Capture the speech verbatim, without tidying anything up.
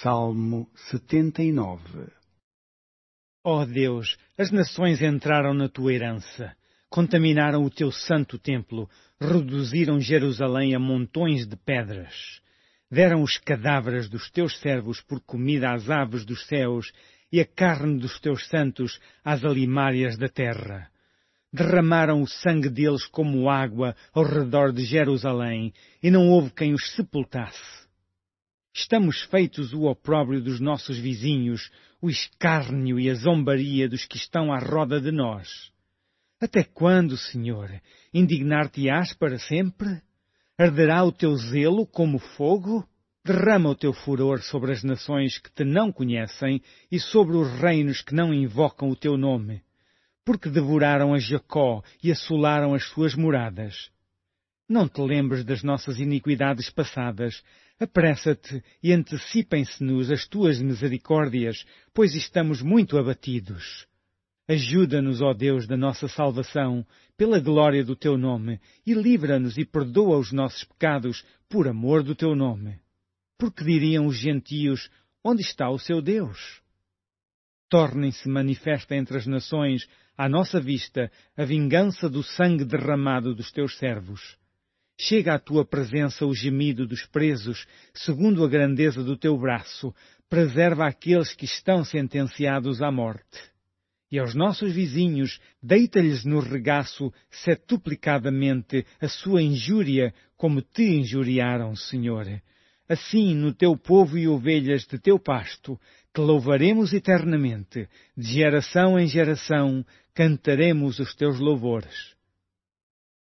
Salmo setenta e nove. Ó Deus, as nações entraram na tua herança, contaminaram o teu santo templo, reduziram Jerusalém a montões de pedras. Deram os cadáveres dos teus servos por comida às aves dos céus e a carne dos teus santos às alimárias da terra. Derramaram o sangue deles como água ao redor de Jerusalém, e não houve quem os sepultasse. Estamos feitos o opróbrio dos nossos vizinhos, o escárnio e a zombaria dos que estão à roda de nós. Até quando, Senhor, indignar-te-ás para sempre? Arderá o teu zelo como fogo? Derrama o teu furor sobre as nações que te não conhecem e sobre os reinos que não invocam o teu nome, porque devoraram a Jacó e assolaram as suas moradas. Não te lembres das nossas iniquidades passadas. Apressa-te e antecipem-se-nos as tuas misericórdias, pois estamos muito abatidos. Ajuda-nos, ó Deus da nossa salvação, pela glória do teu nome, e livra-nos e perdoa os nossos pecados, por amor do teu nome. Porque diriam os gentios, onde está o seu Deus? Tornem-se manifesta entre as nações, à nossa vista, a vingança do sangue derramado dos teus servos. Chega à tua presença o gemido dos presos, segundo a grandeza do teu braço, preserva aqueles que estão sentenciados à morte. E aos nossos vizinhos, deita-lhes no regaço setuplicadamente a sua injúria, como te injuriaram, Senhor. Assim, no teu povo e ovelhas de teu pasto, te louvaremos eternamente, de geração em geração, cantaremos os teus louvores.